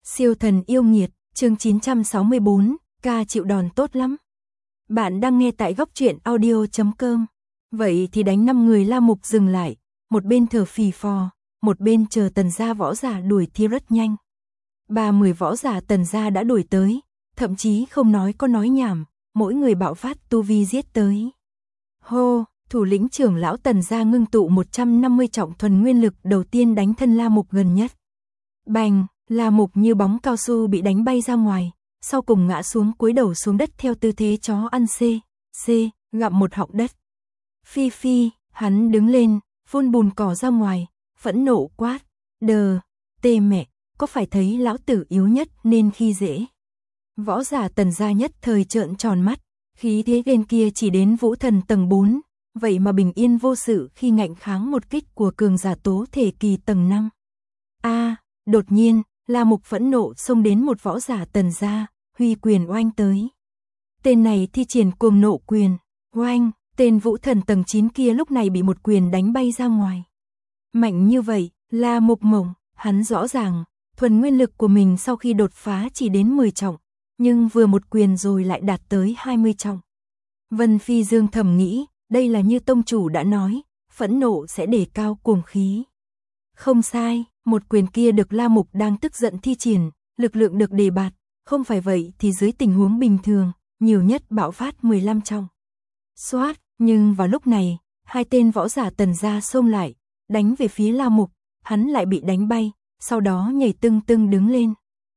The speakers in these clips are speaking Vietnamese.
Siêu thần yêu nghiệt, chương 964, ca chịu đòn tốt lắm. Bạn đang nghe tại góc truyện audio.com. Vậy thì đánh 5 người La Mục dừng lại, một bên thở phì phò, một bên chờ Tần gia võ giả đuổi theo rất nhanh. 30 võ giả Tần gia đã đuổi tới, thậm chí không nói có nói nhảm, mỗi người bạo phát tu vi giết tới. Hô, thủ lĩnh trưởng lão Tần gia ngưng tụ 150 trọng thuần nguyên lực đầu tiên đánh thân La Mục gần nhất. Bành, La Mục như bóng cao su bị đánh bay ra ngoài, sau cùng ngã xuống cúi đầu xuống đất theo tư thế chó ăn gặm một họng đất. Phi phi, hắn đứng lên, phun bùn cỏ ra ngoài, phẫn nộ quát, tê mẹ, có phải thấy lão tử yếu nhất nên khi dễ. Võ giả Tần gia nhất thời trợn tròn mắt, khí thế ghen kia chỉ đến vũ thần tầng 4, vậy mà bình yên vô sự khi ngạnh kháng một kích của cường giả tố thể kỳ tầng 5. Đột nhiên, La Mục phẫn nộ xông đến một võ giả Tần gia, huy quyền oanh tới. Tên này thi triển cuồng nộ quyền, oanh, tên vũ thần tầng 9 kia lúc này bị một quyền đánh bay ra ngoài. Mạnh như vậy, La Mục mộng, hắn rõ ràng, thuần nguyên lực của mình sau khi đột phá chỉ đến 10 trọng, nhưng vừa một quyền rồi lại đạt tới 20 trọng. Vân Phi Dương thầm nghĩ, đây là như tông chủ đã nói, phẫn nộ sẽ đề cao cuồng khí. Không sai, một quyền kia được La Mục đang tức giận thi triển, lực lượng được đề bạt, không phải vậy thì dưới tình huống bình thường, nhiều nhất bạo phát 15 trọng. Xoát, nhưng vào lúc này, hai tên võ giả Tần gia xông lại, đánh về phía La Mục, hắn lại bị đánh bay, sau đó nhảy tưng đứng lên.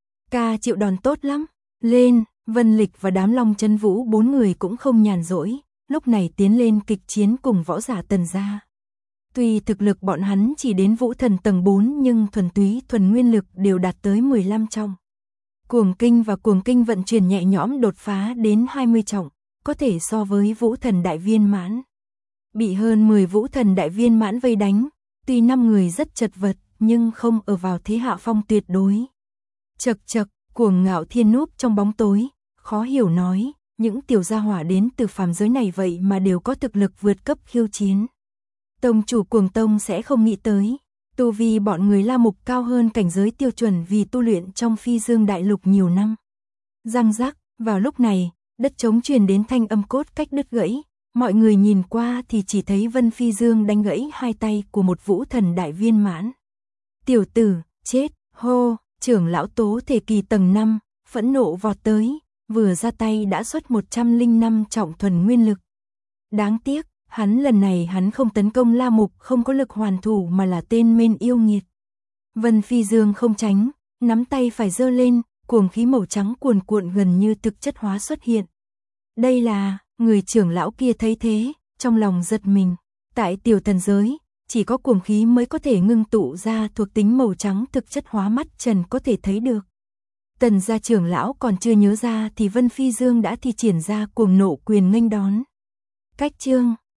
Ca chịu đòn tốt lắm, lên, Vân Lịch và đám Long Chân Vũ 4 người cũng không nhàn rỗi, lúc này tiến lên kịch chiến cùng võ giả Tần gia. Tuy thực lực bọn hắn chỉ đến vũ thần tầng 4 nhưng thuần nguyên lực đều đạt tới 15 trọng. Cuồng kinh và cuồng kinh vận chuyển nhẹ nhõm đột phá đến 20 trọng, có thể so với vũ thần đại viên mãn. Bị hơn 10 vũ thần đại viên mãn vây đánh, tuy 5 người rất chật vật nhưng không ở vào thế hạ phong tuyệt đối. Chật, Cuồng Ngạo Thiên núp trong bóng tối, khó hiểu nói, những tiểu gia hỏa đến từ phàm giới này vậy mà đều có thực lực vượt cấp khiêu chiến. Tông chủ Cuồng Tông sẽ không nghĩ tới, tu vi bọn người La Mục cao hơn cảnh giới tiêu chuẩn vì tu luyện trong Phi Dương Đại Lục nhiều năm. Răng rắc, vào lúc này, đất trống truyền đến thanh âm cốt cách đứt gãy, mọi người nhìn qua thì chỉ thấy Vân Phi Dương đánh gãy hai tay của một vũ thần đại viên mãn. Tiểu tử, chết, hô, trưởng lão tố thể kỳ tầng 5, phẫn nộ vọt tới, vừa ra tay đã xuất 105 trọng thuần nguyên lực. Đáng tiếc, lần này hắn không tấn công La Mục không có lực hoàn thủ mà là tên men yêu nghiệt. Vân Phi Dương không tránh, nắm tay phải giơ lên, cuồng khí màu trắng cuồn cuộn gần như thực chất hóa xuất hiện. Đây là, người trưởng lão kia thấy thế, trong lòng giật mình. Tại tiểu thần giới, chỉ có cuồng khí mới có thể ngưng tụ ra thuộc tính màu trắng thực chất hóa mắt trần có thể thấy được. Tần gia trưởng lão còn chưa nhớ ra thì Vân Phi Dương đã thi triển ra cuồng nộ quyền nghênh đón. Cách chương